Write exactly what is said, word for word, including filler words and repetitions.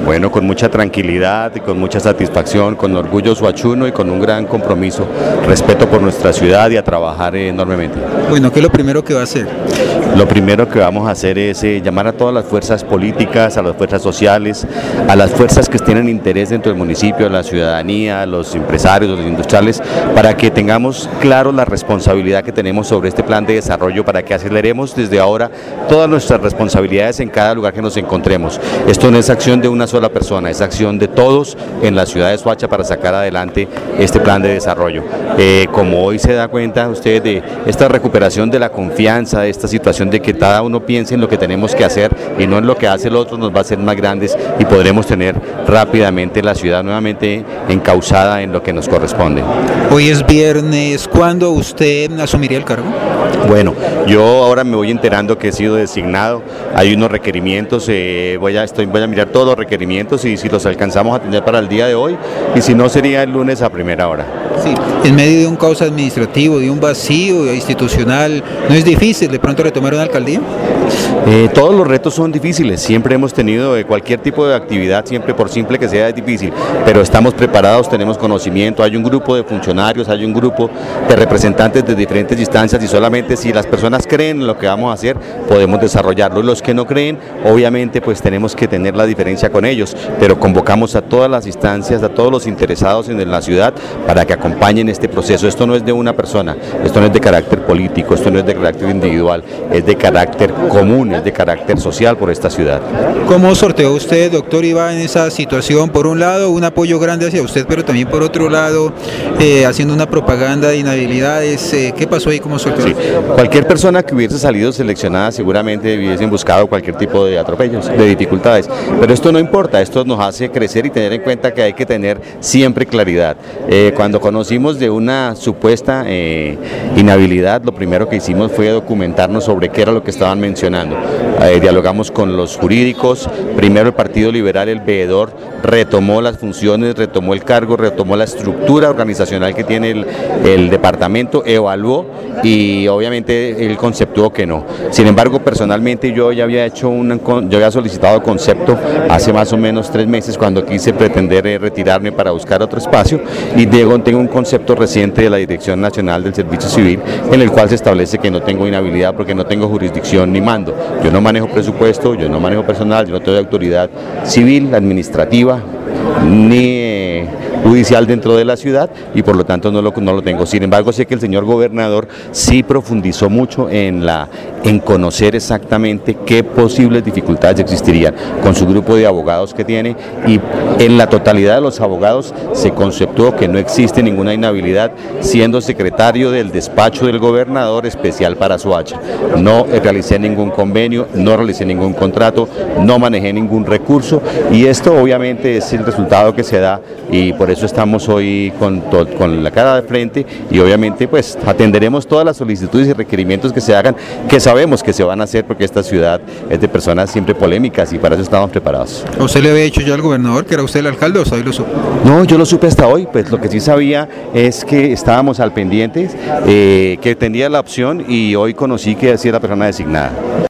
Bueno, con mucha tranquilidad y con mucha satisfacción, con orgullo suachuno y con un gran compromiso, respeto por nuestra ciudad y a trabajar enormemente. Bueno, ¿qué es lo primero que va a hacer? Lo primero que vamos a hacer es eh, llamar a todas las fuerzas políticas, a las fuerzas sociales, a las fuerzas que tienen interés dentro del municipio, a la ciudadanía, a los empresarios, a los industriales, para que tengamos claro la responsabilidad que tenemos sobre este plan de desarrollo, para que aceleremos desde ahora todas nuestras responsabilidades en cada lugar que nos encontremos. Esto no es acción de una sola persona, es acción de todos en la ciudad de Soacha para sacar adelante este plan de desarrollo. Eh, como hoy se da cuenta usted de esta recuperación de la confianza, de esta situación de que cada uno piense en lo que tenemos que hacer y no en lo que hace el otro, nos va a hacer más grandes y podremos tener rápidamente la ciudad nuevamente encauzada en lo que nos corresponde. Hoy es viernes, ¿cuándo usted asumiría el cargo? Bueno, yo ahora me voy enterando que he sido designado, hay unos requerimientos, eh, voy, a, estoy, voy a mirar todos los requerimientos y si los alcanzamos a tener para el día de hoy, y si no sería el lunes a primera hora. Sí, en medio de un caos administrativo, de un vacío institucional, ¿no es difícil de pronto retomar una alcaldía? Eh, todos los retos son difíciles, siempre hemos tenido eh, cualquier tipo de actividad, siempre por simple que sea es difícil, pero estamos preparados, tenemos conocimiento, hay un grupo de funcionarios, hay un grupo de representantes de diferentes instancias y solamente si las personas creen en lo que vamos a hacer, podemos desarrollarlo. Los que no creen, obviamente pues tenemos que tener la diferencia con ellos, pero convocamos a todas las instancias, a todos los interesados en la ciudad para que acompañen este proceso. Esto no es de una persona, esto no es de carácter político, esto no es de carácter individual, es de carácter común, es de carácter social por esta ciudad. ¿Cómo sorteó usted, doctor Iván, esa situación? Por un lado, un apoyo grande hacia usted, pero también por otro lado, eh, haciendo una propaganda de inhabilidades. Eh, ¿Qué pasó ahí? ¿Cómo sorteó? Sí. Cualquier persona que hubiese salido seleccionada seguramente hubiesen buscado cualquier tipo de atropellos, de dificultades, pero esto no importa, esto nos hace crecer y tener en cuenta que hay que tener siempre claridad. Eh, cuando conocimos de una supuesta eh, inhabilidad, lo primero que hicimos fue documentarnos sobre qué era lo que estaban mencionando. Eh, dialogamos con los jurídicos, primero el Partido Liberal, el veedor, retomó las funciones, retomó el cargo, retomó la estructura organizacional que tiene el, el departamento, evaluó y obviamente él conceptuó que no. Sin embargo, personalmente yo ya había hecho un, yo había solicitado concepto hace más o menos tres meses cuando quise pretender eh, retirarme para buscar otro espacio y Diego, tengo un concepto reciente de la Dirección Nacional del Servicio Civil en el cual se establece que no tengo inhabilidad porque no tengo jurisdicción ni mando. Yo no manejo presupuesto, yo no manejo personal, yo no tengo autoridad civil, administrativa, ni eh, judicial dentro de la ciudad y por lo tanto no lo, no lo tengo. Sin embargo, sé que el señor gobernador sí profundizó mucho en, la, en conocer exactamente qué posibles dificultades existirían con su grupo de abogados que tiene y en la totalidad de los abogados se conceptuó que no existe ninguna inhabilidad siendo secretario del despacho del gobernador especial para Soacha. No realicé ningún convenio, no realicé ningún contrato, no manejé ningún recurso y esto obviamente es el resultado que se da y por eso estamos hoy con, con la cara de frente y obviamente pues atenderemos todas las solicitudes y requerimientos que se hagan, que sabemos que se van a hacer porque esta ciudad es de personas siempre polémicas y para eso estamos preparados. ¿A usted le había dicho ya al gobernador que era usted el alcalde o hoy lo supo? No, yo lo supe hasta hoy, pues lo que sí sabía es que estábamos al pendiente, eh, que tenía la opción y hoy conocí que así era la persona designada.